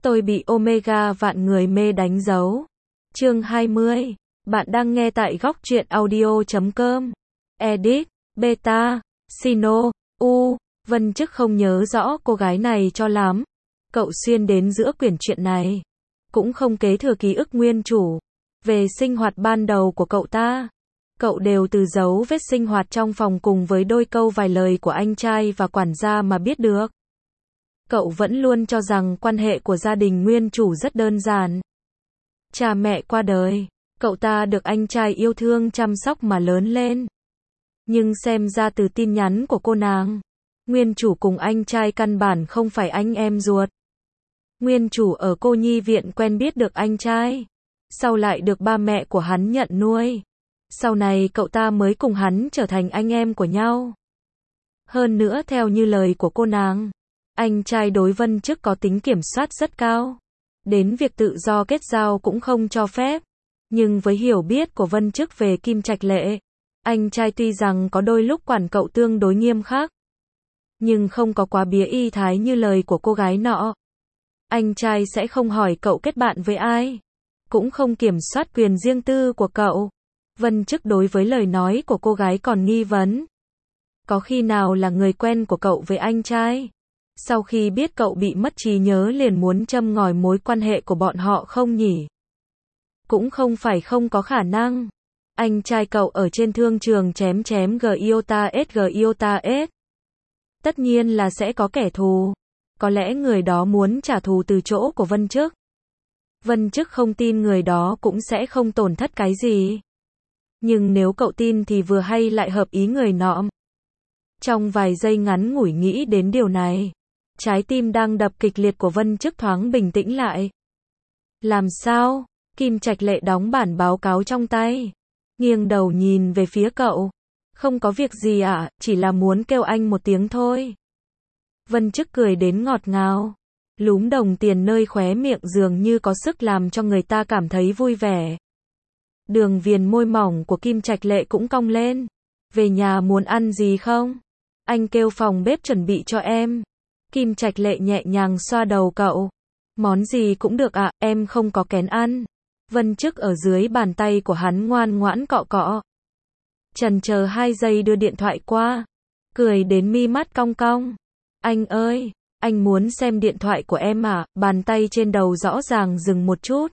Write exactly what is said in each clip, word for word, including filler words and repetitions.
Tôi bị Omega vạn người mê đánh dấu. Chương hai mươi. Bạn đang nghe tại góc truyện audio chấm com. Edit, Beta, Sino, U. Vân Chức không nhớ rõ cô gái này cho lắm. Cậu xuyên đến giữa quyển truyện này. Cũng không kế thừa ký ức nguyên chủ. Về sinh hoạt ban đầu của cậu ta. Cậu đều từ dấu vết sinh hoạt trong phòng cùng với đôi câu vài lời của anh trai và quản gia mà biết được. Cậu vẫn luôn cho rằng quan hệ của gia đình nguyên chủ rất đơn giản. Cha mẹ qua đời, cậu ta được anh trai yêu thương chăm sóc mà lớn lên. Nhưng xem ra từ tin nhắn của cô nàng, nguyên chủ cùng anh trai căn bản không phải anh em ruột. Nguyên chủ ở cô nhi viện quen biết được anh trai, sau lại được ba mẹ của hắn nhận nuôi. Sau này cậu ta mới cùng hắn trở thành anh em của nhau. Hơn nữa theo như lời của cô nàng, anh trai đối Vân Chức có tính kiểm soát rất cao. Đến việc tự do kết giao cũng không cho phép. Nhưng với hiểu biết của Vân Chức về Kim Trạch Lệ, anh trai tuy rằng có đôi lúc quản cậu tương đối nghiêm khắc, nhưng không có quá bía y thái như lời của cô gái nọ. Anh trai sẽ không hỏi cậu kết bạn với ai, cũng không kiểm soát quyền riêng tư của cậu. Vân Chức đối với lời nói của cô gái còn nghi vấn. Có khi nào là người quen của cậu với anh trai? Sau khi biết cậu bị mất trí nhớ liền muốn châm ngòi mối quan hệ của bọn họ không nhỉ? Cũng không phải không có khả năng. Anh trai cậu ở trên thương trường chém chém G Iota S G Iota S. Tất nhiên là sẽ có kẻ thù. Có lẽ người đó muốn trả thù từ chỗ của Vân Chức. Vân Chức không tin người đó cũng sẽ không tổn thất cái gì. Nhưng nếu cậu tin thì vừa hay lại hợp ý người nọ. Trong vài giây ngắn ngủi nghĩ đến điều này, trái tim đang đập kịch liệt của Vân Chức thoáng bình tĩnh lại. Làm sao? Kim Trạch Lệ đóng bản báo cáo trong tay, nghiêng đầu nhìn về phía cậu. Không có việc gì ạ, à, chỉ là muốn kêu anh một tiếng thôi. Vân Chức cười đến ngọt ngào, lúm đồng tiền nơi khóe miệng dường như có sức làm cho người ta cảm thấy vui vẻ. Đường viền môi mỏng của Kim Trạch Lệ cũng cong lên. Về nhà muốn ăn gì không? Anh kêu phòng bếp chuẩn bị cho em. Kim Trạch Lệ nhẹ nhàng xoa đầu cậu. Món gì cũng được ạ, à, em không có kén ăn. Vân Chức ở dưới bàn tay của hắn ngoan ngoãn cọ cọ. Chần chờ hai giây đưa điện thoại qua. Cười đến mi mắt cong cong. Anh ơi, anh muốn xem điện thoại của em à? Bàn tay trên đầu rõ ràng dừng một chút.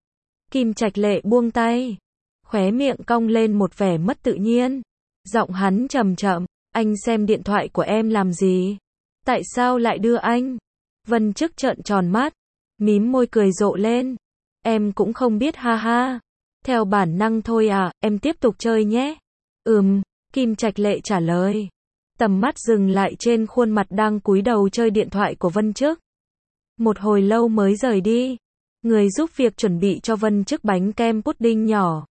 Kim Trạch Lệ buông tay. Khóe miệng cong lên một vẻ mất tự nhiên. Giọng hắn trầm chậm. Anh xem điện thoại của em làm gì? Tại sao lại đưa anh? Vân Chức trợn tròn mắt, mím môi cười rộ lên. Em cũng không biết ha ha. Theo bản năng thôi à, em tiếp tục chơi nhé. Ừm, Kim Trạch Lệ trả lời. Tầm mắt dừng lại trên khuôn mặt đang cúi đầu chơi điện thoại của Vân Chức. Một hồi lâu mới rời đi. Người giúp việc chuẩn bị cho Vân Chức bánh kem pudding nhỏ.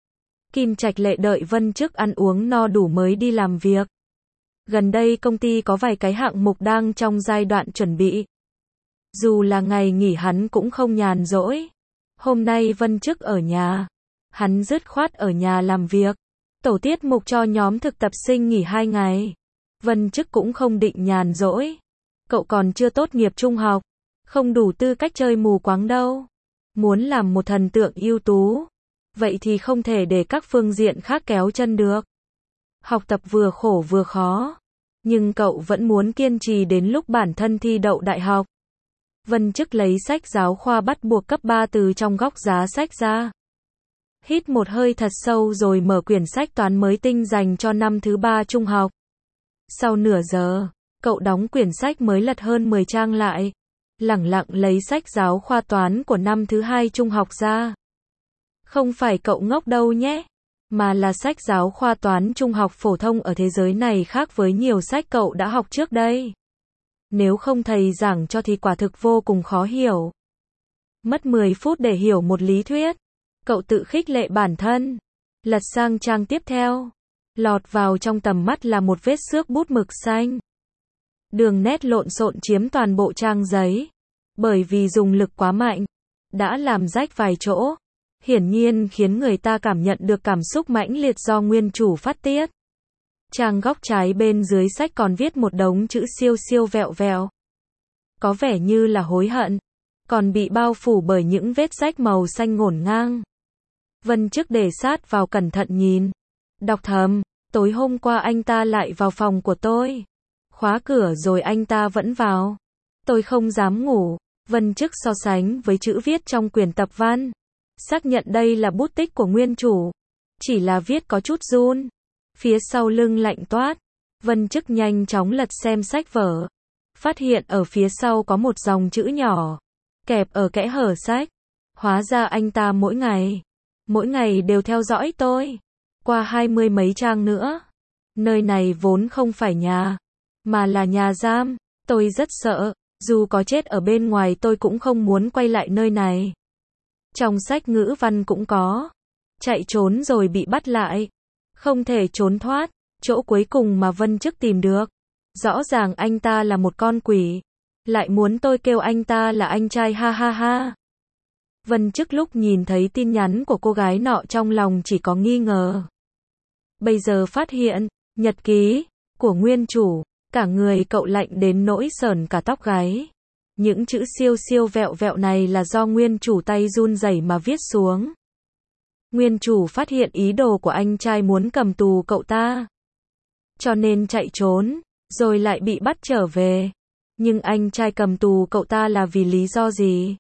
Kim Trạch Lệ đợi Vân Chức ăn uống no đủ mới đi làm việc. Gần đây công ty có vài cái hạng mục đang trong giai đoạn chuẩn bị. Dù là ngày nghỉ hắn cũng không nhàn rỗi. Hôm nay Vân Chức ở nhà. Hắn dứt khoát ở nhà làm việc. Tổ tiết mục cho nhóm thực tập sinh nghỉ hai ngày. Vân Chức cũng không định nhàn rỗi. Cậu còn chưa tốt nghiệp trung học. Không đủ tư cách chơi mù quáng đâu. Muốn làm một thần tượng ưu tú. Vậy thì không thể để các phương diện khác kéo chân được. Học tập vừa khổ vừa khó. Nhưng cậu vẫn muốn kiên trì đến lúc bản thân thi đậu đại học. Vân Chức lấy sách giáo khoa bắt buộc cấp ba từ trong góc giá sách ra. Hít một hơi thật sâu rồi mở quyển sách toán mới tinh dành cho năm thứ ba trung học. Sau nửa giờ, cậu đóng quyển sách mới lật hơn mười trang lại. Lẳng lặng lấy sách giáo khoa toán của năm thứ hai trung học ra. Không phải cậu ngốc đâu nhé. Mà là sách giáo khoa toán trung học phổ thông ở thế giới này khác với nhiều sách cậu đã học trước đây. Nếu không thầy giảng cho thì quả thực vô cùng khó hiểu. Mất mười phút để hiểu một lý thuyết. Cậu tự khích lệ bản thân. Lật sang trang tiếp theo. Lọt vào trong tầm mắt là một vết xước bút mực xanh. Đường nét lộn xộn chiếm toàn bộ trang giấy. Bởi vì dùng lực quá mạnh, đã làm rách vài chỗ. Hiển nhiên khiến người ta cảm nhận được cảm xúc mãnh liệt do nguyên chủ phát tiết. Trang góc trái bên dưới sách còn viết một đống chữ siêu siêu vẹo vẹo. Có vẻ như là hối hận. còn bị bao phủ bởi những vết rách màu xanh ngổn ngang. Vân Chức để sát vào cẩn thận nhìn. Đọc thầm, tối hôm qua anh ta lại vào phòng của tôi. Khóa cửa rồi anh ta vẫn vào. Tôi không dám ngủ. Vân Chức so sánh với chữ viết trong quyển tập văn. Xác nhận đây là bút tích của nguyên chủ. Chỉ là viết có chút run. Phía sau lưng lạnh toát. Vân Chức nhanh chóng lật xem sách vở. Phát hiện ở phía sau có một dòng chữ nhỏ. Kẹp ở kẽ hở sách. Hóa ra anh ta mỗi ngày. Mỗi ngày đều theo dõi tôi. Qua hai mươi mấy trang nữa. Nơi này vốn không phải nhà. Mà là nhà giam. Tôi rất sợ. Dù có chết ở bên ngoài tôi cũng không muốn quay lại nơi này. Trong sách ngữ văn cũng có. Chạy trốn rồi bị bắt lại. Không thể trốn thoát. Chỗ cuối cùng mà Vân Chức tìm được. Rõ ràng anh ta là một con quỷ. Lại muốn tôi kêu anh ta là anh trai ha ha ha. Vân Chức lúc nhìn thấy tin nhắn của cô gái nọ trong lòng chỉ có nghi ngờ. Bây giờ phát hiện, nhật ký của nguyên chủ, cả người cậu lạnh đến nỗi sởn cả tóc gáy. Những chữ siêu siêu vẹo vẹo này là do nguyên chủ tay run rẩy mà viết xuống. Nguyên chủ phát hiện ý đồ của anh trai muốn cầm tù cậu ta. Cho nên chạy trốn, rồi lại bị bắt trở về. Nhưng anh trai cầm tù cậu ta là vì lý do gì?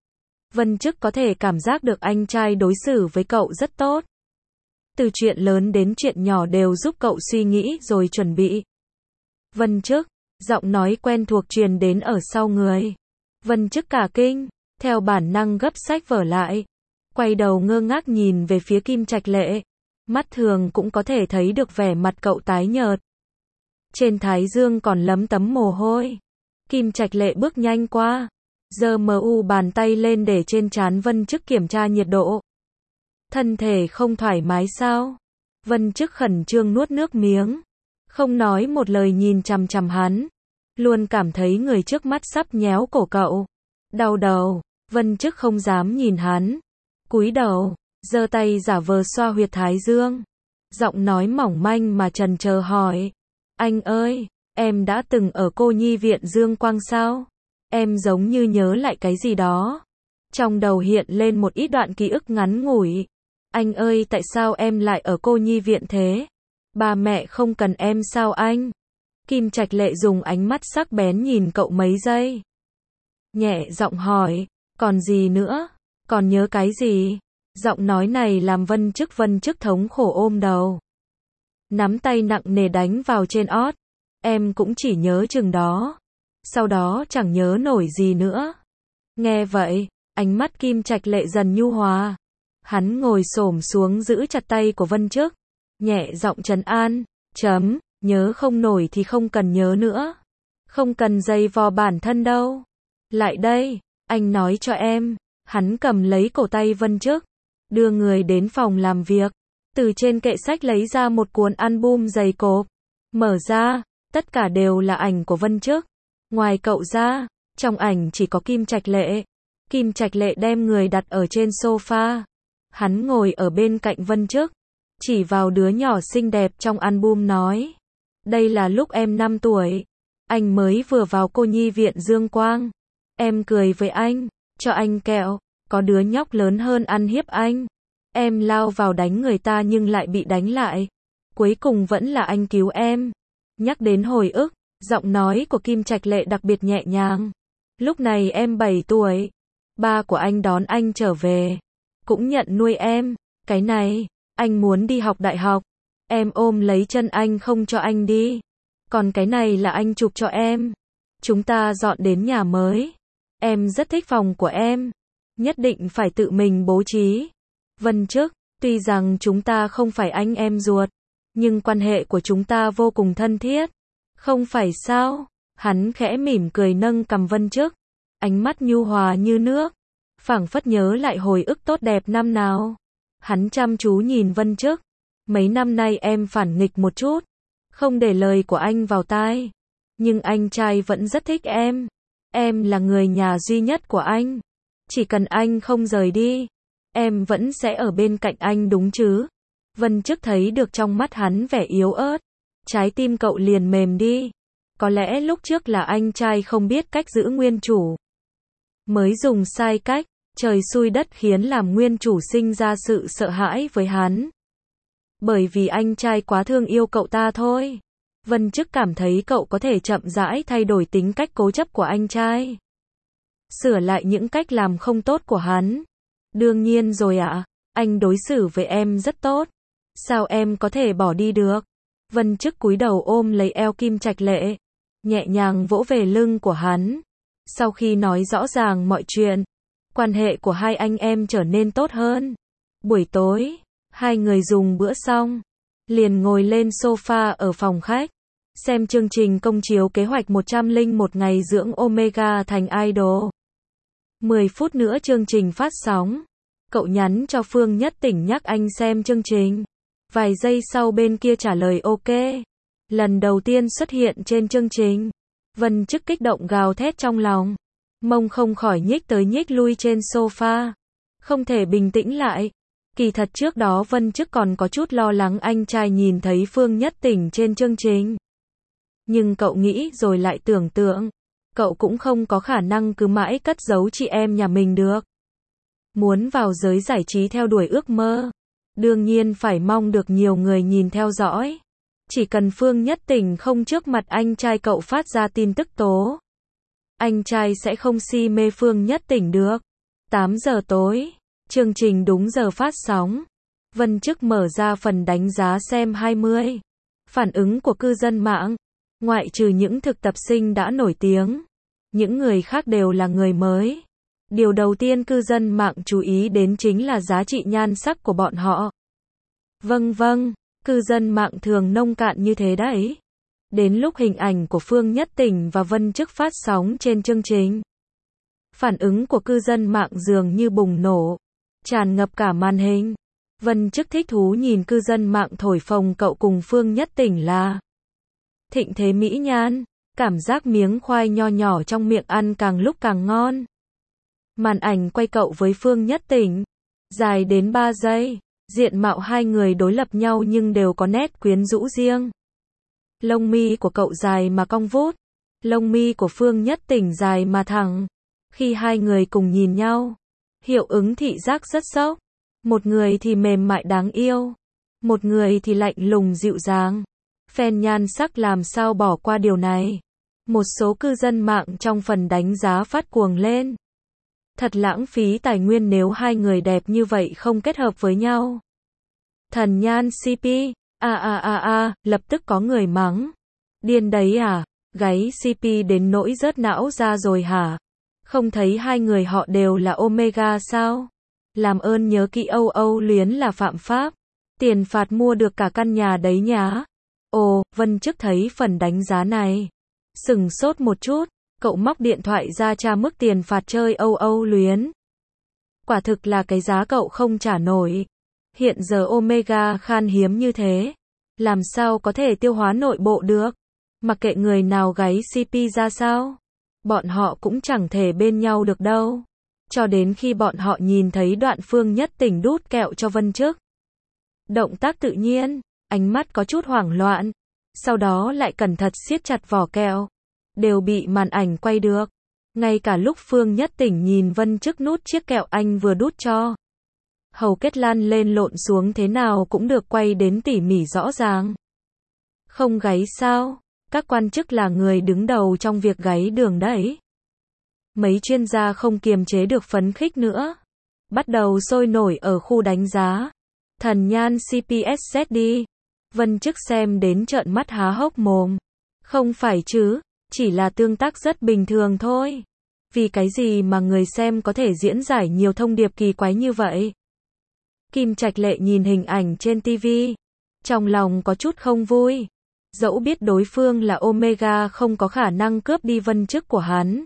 Vân Chức có thể cảm giác được anh trai đối xử với cậu rất tốt. Từ chuyện lớn đến chuyện nhỏ đều giúp cậu suy nghĩ rồi chuẩn bị. Vân Chức, giọng nói quen thuộc truyền đến ở sau người. Vân Chức cả kinh, theo bản năng gấp sách vở lại. Quay đầu ngơ ngác nhìn về phía Kim Trạch Lệ. Mắt thường cũng có thể thấy được vẻ mặt cậu tái nhợt. Trên thái dương còn lấm tấm mồ hôi. Kim Trạch Lệ bước nhanh qua. Giơ mờ u bàn tay lên để trên trán Vân Chức kiểm tra nhiệt độ. Thân thể không thoải mái sao? Vân Chức khẩn trương nuốt nước miếng. Không nói một lời nhìn chằm chằm hắn. Luôn cảm thấy người trước mắt sắp nhéo cổ cậu. Đau đầu. Vân Chức không dám nhìn hắn. Cúi đầu. Giơ tay giả vờ xoa huyệt thái dương. Giọng nói mỏng manh mà trần chờ hỏi. Anh ơi, em đã từng ở cô nhi viện Dương Quang sao? Em giống như nhớ lại cái gì đó. Trong đầu hiện lên một ít đoạn ký ức ngắn ngủi. Anh ơi, tại sao em lại ở cô nhi viện thế? Ba mẹ không cần em sao anh? Kim Trạch Lệ dùng ánh mắt sắc bén nhìn cậu mấy giây. Nhẹ giọng hỏi, còn gì nữa? Còn nhớ cái gì? Giọng nói này làm Vân Chức Vân Chức thống khổ ôm đầu. Nắm tay nặng nề đánh vào trên ót. Em cũng chỉ nhớ chừng đó. Sau đó chẳng nhớ nổi gì nữa. Nghe vậy, ánh mắt Kim Trạch Lệ dần nhu hòa. Hắn ngồi xổm xuống giữ chặt tay của Vân Chức. Nhẹ giọng trấn an. Chấm, nhớ không nổi thì không cần nhớ nữa. Không cần dây vò bản thân đâu. Lại đây, anh nói cho em. Hắn cầm lấy cổ tay Vân Chức. Đưa người đến phòng làm việc. Từ trên kệ sách lấy ra một cuốn album dày cộp. Mở ra, tất cả đều là ảnh của Vân Chức. Ngoài cậu ra, trong ảnh chỉ có Kim Trạch Lệ. Kim Trạch Lệ đem người đặt ở trên sofa. Hắn ngồi ở bên cạnh Vân Chức. Chỉ vào đứa nhỏ xinh đẹp trong album nói. Đây là lúc em năm tuổi. Anh mới vừa vào cô nhi viện Dương Quang. Em cười với anh, cho anh kẹo. Có đứa nhóc lớn hơn ăn hiếp anh. Em lao vào đánh người ta nhưng lại bị đánh lại. Cuối cùng vẫn là anh cứu em. Nhắc đến hồi ức, giọng nói của Kim Trạch Lệ đặc biệt nhẹ nhàng. Lúc này em bảy tuổi. Ba của anh đón anh trở về. Cũng nhận nuôi em. Cái này, anh muốn đi học đại học. Em ôm lấy chân anh không cho anh đi. Còn cái này là anh chụp cho em. Chúng ta dọn đến nhà mới. Em rất thích phòng của em. Nhất định phải tự mình bố trí. Vân Chức, tuy rằng chúng ta không phải anh em ruột, nhưng quan hệ của chúng ta vô cùng thân thiết. Không phải sao? Hắn khẽ mỉm cười nâng cằm Vân Chức. Ánh mắt nhu hòa như nước. Phảng phất nhớ lại hồi ức tốt đẹp năm nào. Hắn chăm chú nhìn Vân Chức. Mấy năm nay em phản nghịch một chút. Không để lời của anh vào tai. Nhưng anh trai vẫn rất thích em. Em là người nhà duy nhất của anh. Chỉ cần anh không rời đi, em vẫn sẽ ở bên cạnh anh đúng chứ? Vân Chức thấy được trong mắt hắn vẻ yếu ớt. Trái tim cậu liền mềm đi. Có lẽ lúc trước là anh trai không biết cách giữ nguyên chủ. mới dùng sai cách, trời xui đất khiến làm nguyên chủ sinh ra sự sợ hãi với hắn. Bởi vì anh trai quá thương yêu cậu ta thôi. Vân Chức cảm thấy cậu có thể chậm rãi thay đổi tính cách cố chấp của anh trai. Sửa lại những cách làm không tốt của hắn. Đương nhiên rồi ạ, anh đối xử với em rất tốt. Sao em có thể bỏ đi được? Vân Chức cúi đầu ôm lấy eo Kim Trạch Lệ, nhẹ nhàng vỗ về lưng của hắn. Sau khi nói rõ ràng mọi chuyện, quan hệ của hai anh em trở nên tốt hơn. Buổi tối, hai người dùng bữa xong, liền ngồi lên sofa ở phòng khách, xem chương trình công chiếu kế hoạch một trăm lẻ một ngày dưỡng Omega thành idol. mười phút nữa chương trình phát sóng. Cậu nhắn cho Phương Nhất Tỉnh nhắc anh xem chương trình. Vài giây sau bên kia trả lời ok. Lần đầu tiên xuất hiện trên chương trình, Vân Chức kích động gào thét trong lòng. Mông không khỏi nhích tới nhích lui trên sofa. Không thể bình tĩnh lại. Kỳ thật trước đó Vân Chức còn có chút lo lắng anh trai nhìn thấy Phương Nhất Tỉnh trên chương trình. Nhưng cậu nghĩ rồi lại tưởng tượng. Cậu cũng không có khả năng cứ mãi cất giấu chị em nhà mình được. Muốn vào giới giải trí theo đuổi ước mơ, đương nhiên phải mong được nhiều người nhìn theo dõi. Chỉ cần Phương Nhất Tỉnh không trước mặt anh trai cậu phát ra tin tức tố, anh trai sẽ không si mê Phương Nhất Tỉnh được. tám giờ tối, chương trình đúng giờ phát sóng. Vân Chức mở ra phần đánh giá xem hai mươi. Phản ứng của cư dân mạng, ngoại trừ những thực tập sinh đã nổi tiếng, những người khác đều là người mới. Điều đầu tiên cư dân mạng chú ý đến chính là giá trị nhan sắc của bọn họ. Vâng vâng, cư dân mạng thường nông cạn như thế đấy. Đến lúc hình ảnh của Phương Nhất Tỉnh và Vân Chức phát sóng trên chương trình, phản ứng của cư dân mạng dường như bùng nổ, tràn ngập cả màn hình. Vân Chức thích thú nhìn cư dân mạng thổi phồng cậu cùng Phương Nhất Tỉnh là thịnh thế mỹ nhan, cảm giác miếng khoai nho nhỏ trong miệng ăn càng lúc càng ngon. Màn ảnh quay cậu với Phương Nhất Tỉnh, dài đến ba giây, diện mạo hai người đối lập nhau nhưng đều có nét quyến rũ riêng. Lông mi của cậu dài mà cong vút, lông mi của Phương Nhất Tỉnh dài mà thẳng. Khi hai người cùng nhìn nhau, hiệu ứng thị giác rất sốc. Một người thì mềm mại đáng yêu, một người thì lạnh lùng dịu dàng. Fan nhan sắc làm sao bỏ qua điều này. Một số cư dân mạng trong phần đánh giá phát cuồng lên. Thật lãng phí tài nguyên nếu hai người đẹp như vậy không kết hợp với nhau. Thần nhan xê pê, a a a a, lập tức có người mắng. Điên đấy à, gáy xê pê đến nỗi rớt não ra rồi hả? Không thấy hai người họ đều là Omega sao? Làm ơn nhớ kỹ Âu Âu luyến là phạm pháp. Tiền phạt mua được cả căn nhà đấy nhá. Ồ, Vân Chức thấy phần đánh giá này, sừng sốt một chút, cậu móc điện thoại ra tra mức tiền phạt chơi Âu Âu luyến. Quả thực là cái giá cậu không trả nổi. Hiện giờ Omega khan hiếm như thế, làm sao có thể tiêu hóa nội bộ được? Mặc kệ người nào gáy xê pê ra sao, bọn họ cũng chẳng thể bên nhau được đâu. Cho đến khi bọn họ nhìn thấy đoạn Phương Nhất Tỉnh đút kẹo cho Vân Chức. Động tác tự nhiên, ánh mắt có chút hoảng loạn, sau đó lại cẩn thận siết chặt vỏ kẹo, đều bị màn ảnh quay được. Ngay cả lúc Phương Nhất Tỉnh nhìn Vân Chức nút chiếc kẹo anh vừa đút cho, hầu kết lăn lên lộn xuống thế nào cũng được quay đến tỉ mỉ rõ ràng. Không gáy sao? Các quan chức là người đứng đầu trong việc gáy đường đấy. Mấy chuyên gia không kiềm chế được phấn khích nữa, bắt đầu sôi nổi ở khu đánh giá. Thần nhan xê pê ét zét đi. Vân Chức xem đến trợn mắt há hốc mồm. Không phải chứ, chỉ là tương tác rất bình thường thôi. Vì cái gì mà người xem có thể diễn giải nhiều thông điệp kỳ quái như vậy? Kim Trạch Lệ nhìn hình ảnh trên ti vi, trong lòng có chút không vui. Dẫu biết đối phương là Omega không có khả năng cướp đi Vân Chức của hắn,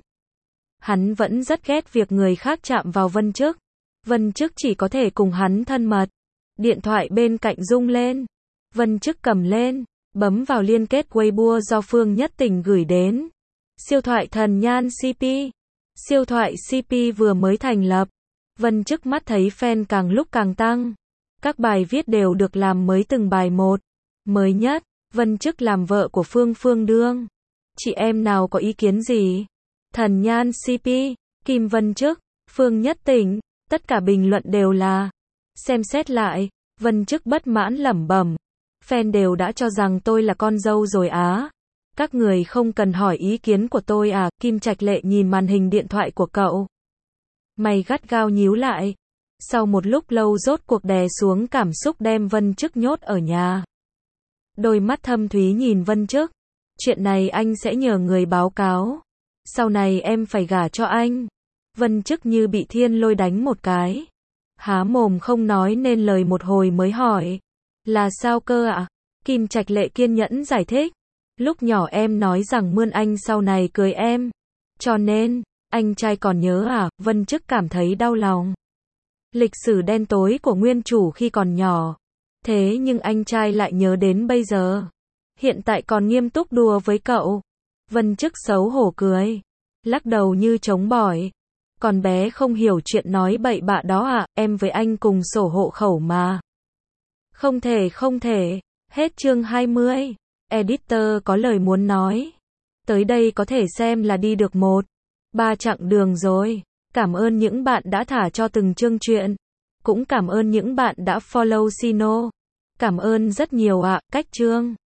hắn vẫn rất ghét việc người khác chạm vào Vân Chức. Vân Chức chỉ có thể cùng hắn thân mật. Điện thoại bên cạnh rung lên. Vân Chức cầm lên, bấm vào liên kết Weibo do Phương Nhất Tỉnh gửi đến. Siêu thoại thần nhan xê pê. Siêu thoại xê pê vừa mới thành lập. Vân Chức mắt thấy fan càng lúc càng tăng. Các bài viết đều được làm mới từng bài một. Mới nhất, Vân Chức làm vợ của Phương Phương Đương. Chị em nào có ý kiến gì? Thần nhan xê pê, Kim Vân Chức, Phương Nhất Tĩnh, tất cả bình luận đều là. Xem xét lại, Vân Chức bất mãn lẩm bẩm. Fan đều đã cho rằng tôi là con dâu rồi á. Các người không cần hỏi ý kiến của tôi à, Kim Trạch Lệ nhìn màn hình điện thoại của cậu. Mày gắt gao nhíu lại. Sau một lúc lâu rốt cuộc đè xuống cảm xúc đem Vân Chức nhốt ở nhà. Đôi mắt thâm thúy nhìn Vân Chức. Chuyện này anh sẽ nhờ người báo cáo. Sau này em phải gả cho anh. Vân Chức như bị thiên lôi đánh một cái. Há mồm không nói nên lời một hồi mới hỏi. Là sao cơ ạ? À? Kim Trạch Lệ kiên nhẫn giải thích. Lúc nhỏ em nói rằng mươn anh sau này cưới em. Cho nên, anh trai còn nhớ à? Vân Chức cảm thấy đau lòng. Lịch sử đen tối của nguyên chủ khi còn nhỏ. Thế nhưng anh trai lại nhớ đến bây giờ. Hiện tại còn nghiêm túc đùa với cậu. Vân Chức xấu hổ cười. Lắc đầu như chống bỏi. Còn bé không hiểu chuyện nói bậy bạ đó à, em với anh cùng sổ hộ khẩu mà. Không thể không thể. Hết chương hai mươi. Editor có lời muốn nói. Tới đây có thể xem là đi được một. Ba chặng đường rồi. Cảm ơn những bạn đã thả cho từng chương truyện. Cũng cảm ơn những bạn đã follow Sino. Cảm ơn rất nhiều ạ, cách chương.